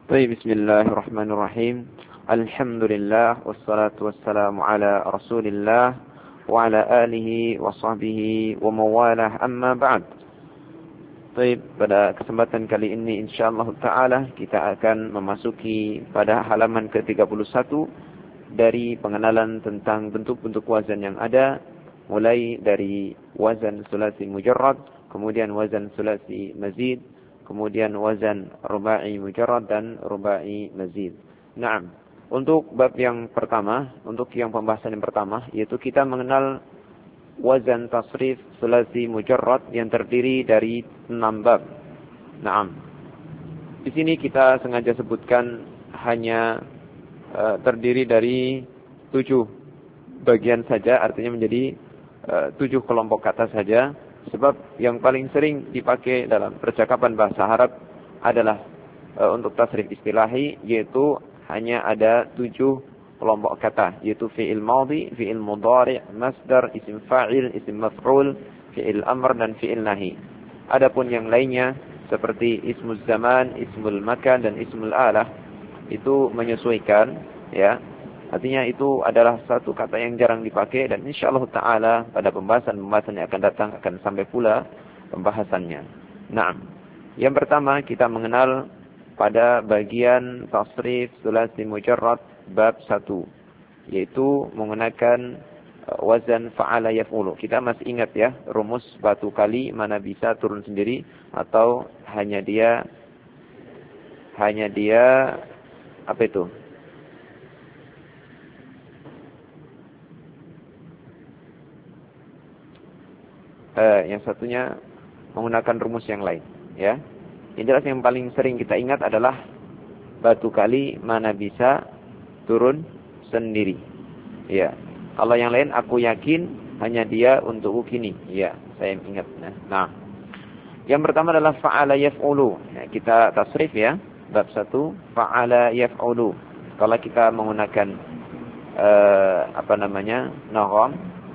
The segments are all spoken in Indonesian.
Baik, bismillahirrahmanirrahim. Alhamdulillah wassalatu wassalamu ala Rasulillah wa ala alihi wa sahbihi wa mawalah, amma ba'd. Baik, pada kesempatan kali ini insyaallah taala kita akan memasuki pada halaman ke-31 dari pengenalan tentang bentuk-bentuk wazan yang ada, mulai dari wazan sulasi mujarrad, kemudian wazan sulasi mazid, kemudian wazan rubai mujarrad dan rubai mazid. Naam. Untuk bab yang pertama, untuk yang pembahasan yang pertama, yaitu kita mengenal wazan tasrif sulasi mujarrad yang terdiri dari 6 bab. Naam. Di sini kita sengaja sebutkan hanya terdiri dari 7 bagian saja, artinya menjadi 7 kelompok kata saja. Sebab yang paling sering dipakai dalam percakapan bahasa Arab adalah untuk tasrif istilahi, yaitu hanya ada 7 kelompok kata, yaitu fi'il madhi, fi'il mudhari', masdar, isim fa'il, isim maf'ul, fi'il amr dan fi'il nahi. Adapun yang lainnya seperti ismul zaman, ismul makan dan ismul alah itu menyesuaikan, ya. Artinya itu adalah satu kata yang jarang dipakai, dan insyaallah taala pada pembahasan yang akan datang akan sampai pula pembahasannya. Naam. Yang pertama kita mengenal pada bagian tasrif sulasi mujarrad bab 1, yaitu menggunakan wazan fa'ala yaf'ulu. Kita masih ingat ya rumus batu kali mana bisa turun sendiri atau hanya dia apa itu? Yang satunya menggunakan rumus yang lain, ya. Yang jelas yang paling sering kita ingat adalah batu kali mana bisa turun sendiri. Ya. Kalau yang lain aku yakin hanya dia untukku kini. Ya, saya ingat. Nah. Yang pertama adalah fa'ala yaf'ulu. Ya, kita tasrif ya. Bab 1 fa'ala yaf'ulu. Kalau kita menggunakan nagham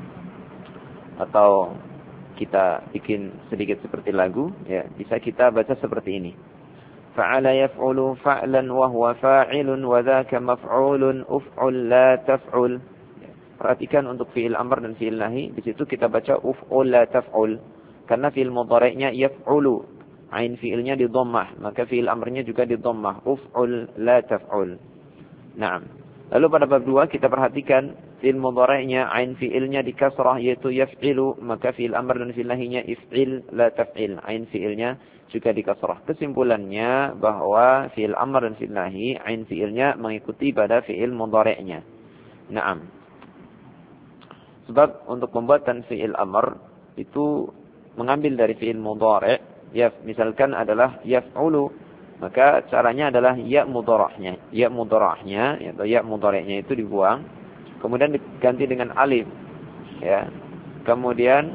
atau kita bikin sedikit seperti lagu, ya, bisa kita baca seperti ini. Fa'ala yaf'ulu fa'lan wa huwa fa'ilun wa dzaka maf'ulun uf'ul la taf'ul. Perhatikan untuk fi'il amr dan fi'il nahi, di situ kita baca uf'ul la taf'ul. Karena fi'il mudhari'nya yaf'ulu, ain fi'ilnya di dhammah, maka fi'il amrnya juga di dhammah, uf'ul la taf'ul. Naam. Lalu pada bab 2 kita perhatikan fi'il mudhari'nya ain fi'ilnya di kasrah yaitu yaf'ilu, maka fi'il amr dan fi'il nahinya if'il la taf'il, ain fi'ilnya juga di kasrah. Kesimpulannya bahwa fi'il amr dan fi'il nahi ain fi'ilnya mengikuti pada fi'il mudhari'nya. Naam. Sebab untuk pembuatan fi'il amr itu mengambil dari fi'il mudhari', ya, misalkan adalah yaf'ulu, maka caranya adalah ya mudharahnya. Ya mudharahnya atau ya mudhari'nya itu dibuang, kemudian diganti dengan alif, ya. Kemudian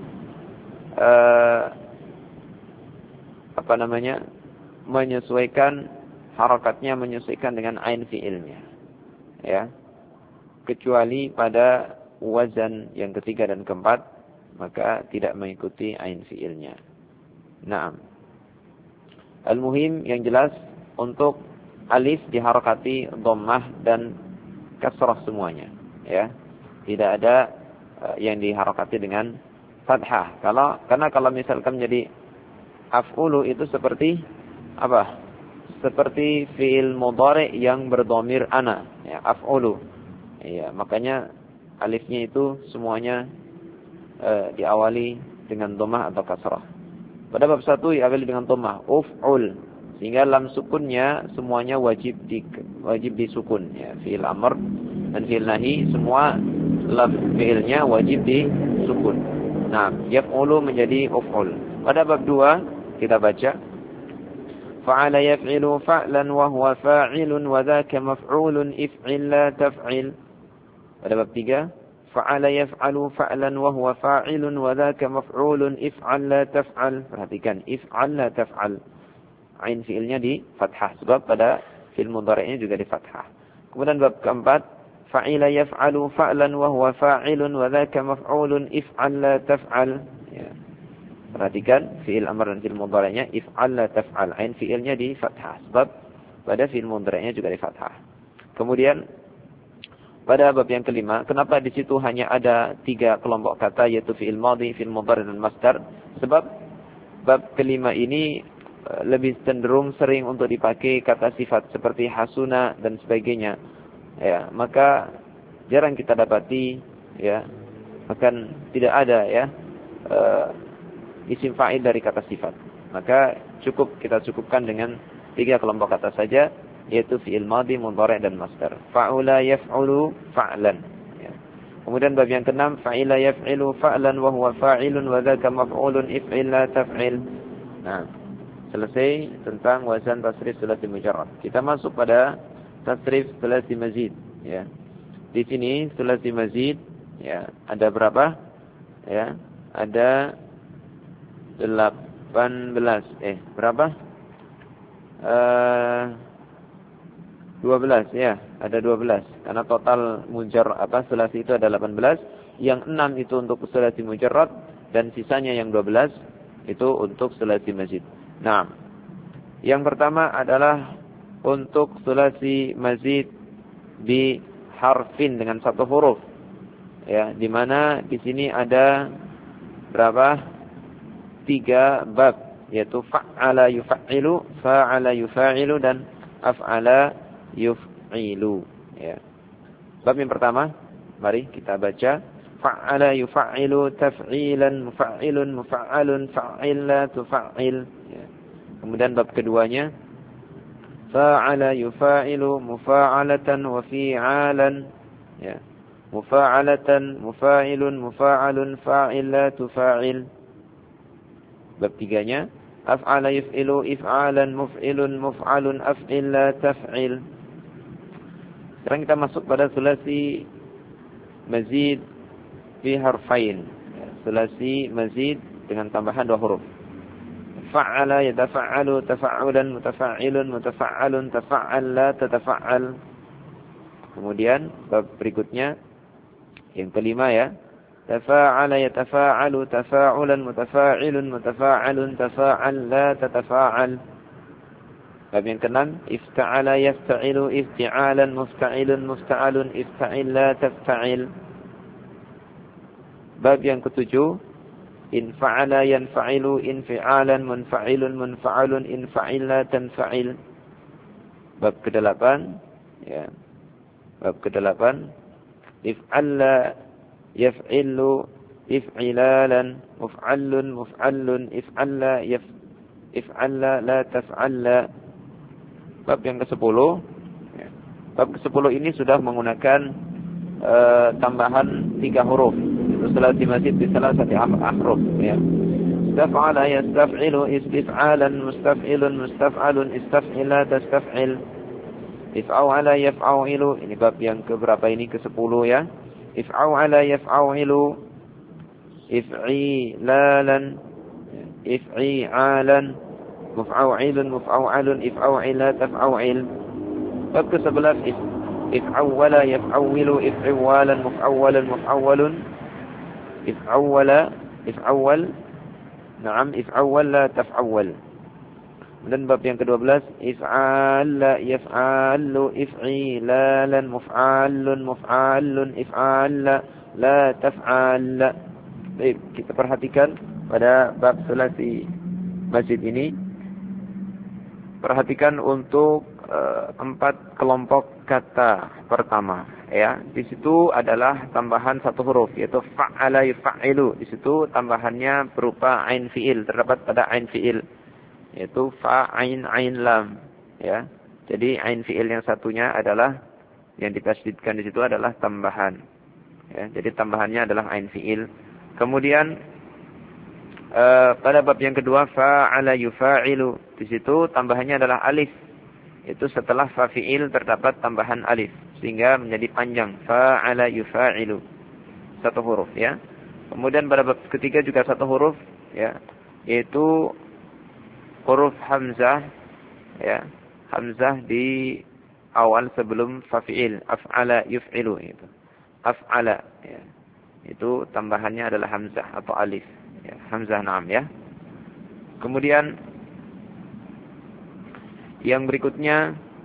menyesuaikan harakatnya, menyesuaikan dengan ain fi'ilnya, ya. Kecuali pada wazan yang ketiga dan keempat, maka tidak mengikuti ain fi'ilnya. Naam. Al-muhim yang jelas untuk alif diharakati dhammah dan kasrah semuanya, ya. Tidak ada yang diharakati dengan fathah. Karena kalau misalkan menjadi af'ulu itu seperti apa? Seperti fi'il mudhari' yang berdhamir ana, ya, af'ulu. Ya, makanya alifnya itu semuanya diawali dengan dhammah atau kasrah. Pada bab 1 diawali dengan dhammah, uf'ul, sehingga lam sukunnya semuanya wajib disukun, ya. Fi'il amr dan fi'il nahi semua lam fi'ilnya wajib disukun. Nah, yaf'ulu menjadi uf'ul. Pada bab 2 kita baca fa'ala yaf'ilu fa'lan wa huwa fa'ilun wa dzaka maf'ulun if'il la taf'il. Pada bab 3 fa'ala yaf'alu fa'lan wa huwa fa'ilun wa dzaka maf'ulun if'al la taf'al. Perhatikan, if'al la taf'al. Ain fi'ilnya di fathah, sebab pada fi'il mudhari'nya juga di fathah. Kemudian bab keempat, fa'ila yaf'alu fa'lan wa huwa fa'ilun wa dzaka maf'ulun if'al la taf'al. Ya. Perhatikan fi'il amr dan fi'il mudhari'nya if'al la taf'al. Ain fi'ilnya di fathah, sebab pada fi'il mudhari'nya juga di fathah. Kemudian pada bab yang kelima, kenapa di situ hanya ada 3 kelompok kata, yaitu fi'il madhi, fi'il mudhari' dan masdar? Sebab bab kelima ini lebih cenderung sering untuk dipakai kata sifat seperti hasuna dan sebagainya. Ya, maka jarang kita dapati ya, akan tidak ada ya isim fa'il dari kata sifat. Maka kita cukupkan dengan 3 kelompok kata saja, yaitu fi'il madhi, mudhari' dan masdar. Fa'ula yaf'ulu fa'lan. Ya. Kemudian bab yang keenam, fa'ila yaf'ilu fa'lan wa huwa fa'ilun wa dzaka maf'ulun if'il la taf'il. Nah, selesai tentang wazan tasrif sulasi mujarrad. Kita masuk pada tasrif sulasi mazid, ya. Di sini sulasi mazid ya, ada berapa? Ya, ada 18. Berapa? 12 ya, ada 12. Karena total sulasi itu ada 18, yang 6 itu untuk sulasi mujarrad dan sisanya yang 12 itu untuk sulasi mazid. Nah, yang pertama adalah untuk sulasi mazid bi harfin dengan 1 huruf. Ya, di mana di sini ada berapa? 3 bab, yaitu fa'ala yuf'ilu, fa'ala yufa'ilu dan af'ala yuf'ilu. Ya. Bab yang pertama, mari kita baca. Fa'ala yufa'ilu taf'ilan mufa'ilun mufa'alun fa'ila tufa'il. Ya. Kemudian bab keduanya, fa'ala yufa'ilu mufa'alatan wa fi'alan. Ya. Mufa'alatan mufa'ilun mufa'alun fa'ila tufa'il. Bab tiganya, af'ala yuf'ilu if'alan muf'ilun muf'alun af'ila taf'il. Sekarang kita masuk pada sulasi mazid fi harfain. Sulasi mazid dengan tambahan 2 huruf. Fa'ala yatafa'alu tafa'ulan mutafa'ilun mutafa'alun tafa'al la tatafa'al. Kemudian bab berikutnya yang kelima ya. Tafa'ala yatafa'alu tafa'ulan mutafa'ilun mutafa'alun tafa'al la tatafa'al. Bab yang keenam, ifta'ala yafta'ilu ifti'alan mufta'ilun mufta'alun ifta'il la tafta'il. Bab yang ketujuh, infa'ala yanfa'ilu infi'alan munfa'ilun munfa'alun infa'il la tanfa'il. Bab ke-8 ya. Bab ke-8, if'alla yaf'ilu if'ilalan muf'allun muf'allun if'alla if'alla la taf'alla. Bab yang ke-10 ya. Bab ke-10 ini sudah menggunakan tambahan 3 huruf. Itu sulasi mazid di salah satu ahruf ya. Istaf'ala yastaf'ilu istif'alan mustaf'ilun mustaf'alun istaf'ila tastaf'il. If'ala yaf'a'ilu, ini bab yang keberapa ini? Ke-10 ya. If'ala yaf'a'ilu if'ilalan if'i'alan muf'aw'ilun muf'aw'alun if'aw'ila taf'aw'il. Bab ke-11, if'awwala yaf'awwilu if'iwalan muf'awwalan muf'awwalun if'awwal na'am if'awwal la taf'awwal. Dan bab yang ke-12, if'ala yaf'alu if'ilalan muf'alun muf'alun if'ala la taf'al. Baik, kita perhatikan pada bab sulasi mazid ini. Perhatikan untuk 4 kelompok kata pertama ya. Di situ adalah tambahan 1 huruf, yaitu fa'ala yuf'ilu. Di situ tambahannya berupa ain fi'il, terdapat pada ain fi'il, yaitu fa ain ain lam ya. Jadi ain fi'il yang satunya adalah yang ditasydidkan di situ adalah tambahan ya. Jadi tambahannya adalah ain fi'il. Kemudian pada bab yang kedua, fa'ala yufa'ilu. Di situ tambahannya adalah alif. Itu setelah fa fi'il terdapat tambahan alif, sehingga menjadi panjang. Fa'ala yufa'ilu. 1 huruf ya. Kemudian pada bab ketiga juga 1 huruf ya, yaitu huruf hamzah ya. Hamzah di awal sebelum fa fi'il. Af'ala yuf'ilu itu. Af'ala ya. Itu tambahannya adalah hamzah atau alif. Ya, hamzah na'am ya. Kemudian yang berikutnya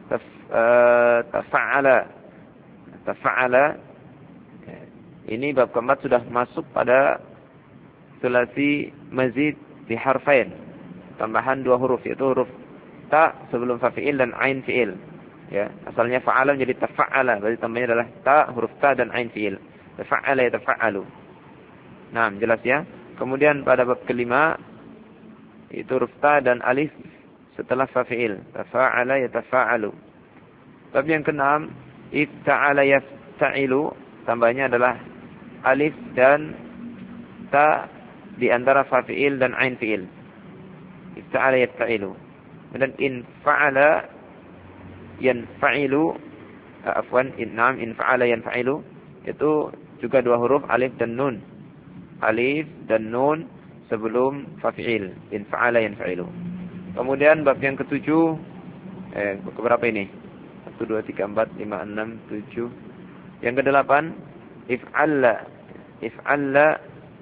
tafa'ala. Tafa'ala. Ini bab keempat sudah masuk pada sulasi mazid di harfain. Tambahan 2 huruf, yaitu huruf ta sebelum fa fi'il dan ain fi'il. Ya, asalnya fa'ala menjadi tafa'ala, berarti tambahnya adalah ta, huruf ta dan ain fi'il. Tafa'ala yatafa'alu. Nah, jelas ya. Kemudian pada bab kelima itu huruf ta dan alif setelah fa fi'il. Tafa'ala yatafa'alu. Bab yang keenam, ifta'ala yafta'ilu, tambahnya adalah alif dan ta di antara fa fi'il dan ain fi'il. Ifta'ala yafta'ilu. Dan in fa'ala yanfa'ilu, in fa'ala yanfa'ilu, itu juga 2 huruf alif dan nun. Alif dan nun sebelum fa fi'il. In fa'ala yanfa'ilu. Kemudian bab yang ketujuh, keberapa ini? 1, 2, 3, 4, 5, 6, 7. Yang kedelapan, if'alla. If'alla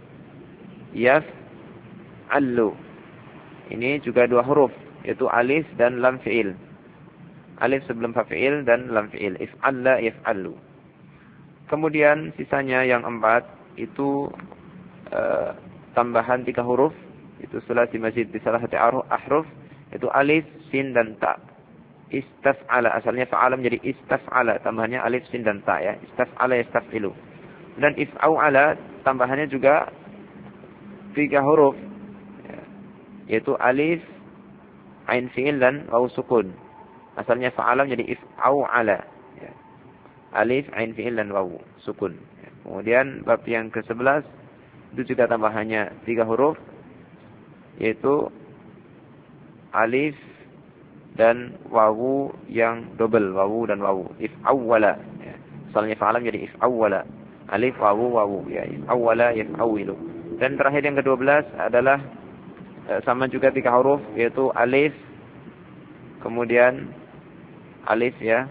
yaf'allu. Ini juga 2 huruf, yaitu alif dan lam fi'il. Alif sebelum fa fi'il dan lam fi'il. If'alla yaf'allu. Kemudian sisanya yang 4 itu tambahan 3 huruf, itu sulasi mazid di salah satu ahruf, itu alif, sin dan ta. Istaf'ala, asalnya fa'ala menjadi istaf'ala, tambahannya alif, sin dan ta ya. Istaf'ala yastaf'ilu. Dan if'au'ala tambahannya juga 3 huruf, yaitu alif, ain fi'il dan waw sukun. Asalnya fa'ala menjadi if'au'ala ya. Alif, ain fi'il dan waw sukun. Kemudian bab yang ke-11 itu juga tambahannya 3 huruf, yaitu alif dan wawu yang double, wawu dan wawu. If'awwala ya. Asalnya fa'ala menjadi if'awwala. Alif, wawu ya. If'awwala yaf'awilu. Dan terakhir yang ke-12 adalah sama juga 3 huruf, yaitu alif, kemudian alif ya.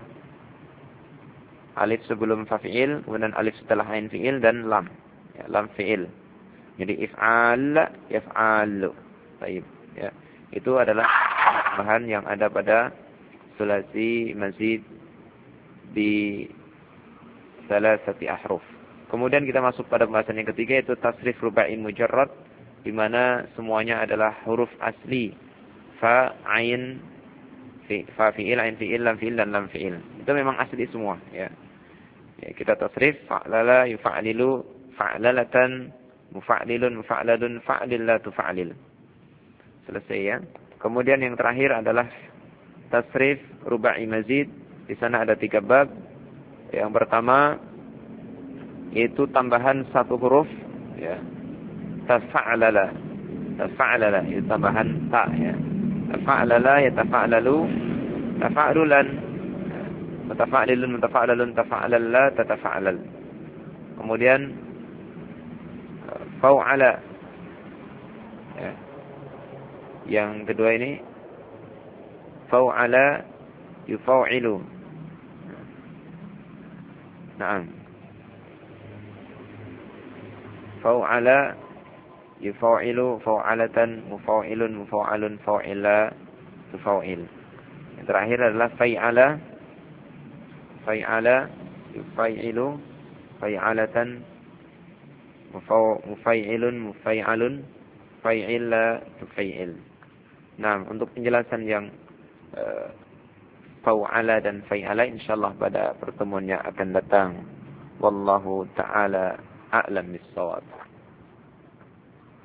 Alif sebelum fa fi'il, kemudian alif setelah ain fi'il dan lam. Ya, lam fi'il. Jadi if'al yaf'alu. Baik ya. Itu adalah bahan yang ada pada sulasi mazid di salasati ahruf. Kemudian kita masuk pada pembahasan yang ketiga, yaitu tasrif rubai mujarrad, di mana semuanya adalah huruf asli. Fa, ain, fa fi'il, ain fi'il, lam fi'il dan lam fi'il. Itu memang asli semua ya. Ya, kita tasrif fa'lala yufa'lilu, fa'lalatan, mufa'lilun, mufa'ladun, fa'lil la tufa'lil. Selesai ya. Kemudian yang terakhir adalah tasrif rubai mazid. Di sana ada 3 bab. Yang pertama yaitu tambahan 1 huruf ya. Tafa'lala. Tafa'lala itu tambahan ta ya. Tafa'lala yatafa'lalu, tafa'lulan, mutafa'lilun, mutafa'lalun, tafa'lalla, tatafa'lal. Kemudian fa'ala ya. Yang kedua ini fa'ala yufa'lilu. Naam. Fa'ala yufa'lilu, fa'alatan, mufa'ilun, mufa'alun, fa'ila, tufa'il. Yang terakhir adalah fa'ala. Fa'ala yufa'lilu, fa'alatan, mufa'ilun, mufa'alun, fa'ila, tufa'il. Nah, untuk penjelasan yang fa'ala dan fa'ala insyaallah pada pertemuan yang akan datang. Wallahu ta'ala a'lam bis-shawab.